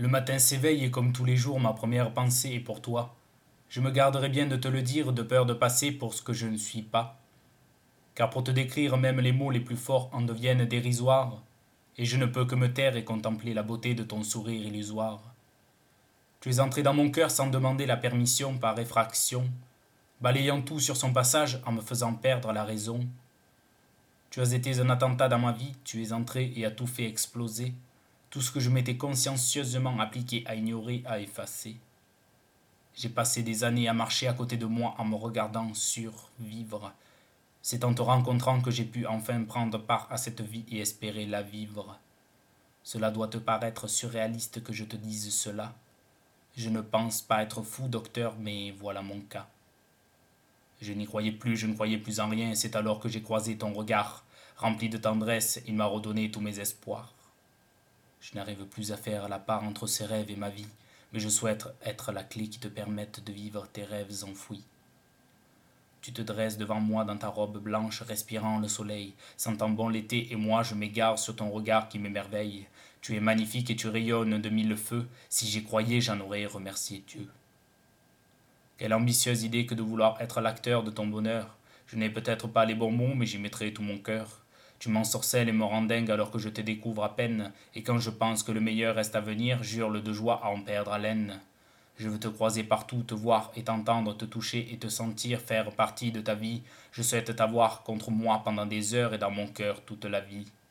Le matin s'éveille et comme tous les jours, ma première pensée est pour toi. Je me garderai bien de te le dire, de peur de passer pour ce que je ne suis pas. Car pour te décrire, même les mots les plus forts en deviennent dérisoires, et je ne peux que me taire et contempler la beauté de ton sourire illusoire. Tu es entré dans mon cœur sans demander la permission par effraction, balayant tout sur son passage en me faisant perdre la raison. Tu as été un attentat dans ma vie, tu es entré et as tout fait exploser, tout ce que je m'étais consciencieusement appliqué à ignorer, à effacer. J'ai passé des années à marcher à côté de moi en me regardant survivre. C'est en te rencontrant que j'ai pu enfin prendre part à cette vie et espérer la vivre. Cela doit te paraître surréaliste que je te dise cela. Je ne pense pas être fou, docteur, mais voilà mon cas. Je n'y croyais plus, je ne croyais plus en rien, et c'est alors que j'ai croisé ton regard. Rempli de tendresse, il m'a redonné tous mes espoirs. Je n'arrive plus à faire la part entre ces rêves et ma vie, mais je souhaite être la clé qui te permette de vivre tes rêves enfouis. Tu te dresses devant moi dans ta robe blanche, respirant le soleil, sentant bon l'été, et moi je m'égare sur ton regard qui m'émerveille. Tu es magnifique et tu rayonnes de mille feux, si j'y croyais j'en aurais remercié Dieu. Quelle ambitieuse idée que de vouloir être l'acteur de ton bonheur. Je n'ai peut-être pas les bons mots, mais j'y mettrai tout mon cœur. Tu m'ensorcelles et me rends dingue alors que je te découvre à peine, et quand je pense que le meilleur reste à venir, j'hurle de joie à en perdre haleine. Je veux te croiser partout, te voir et t'entendre, te toucher et te sentir faire partie de ta vie. Je souhaite t'avoir contre moi pendant des heures et dans mon cœur toute la vie.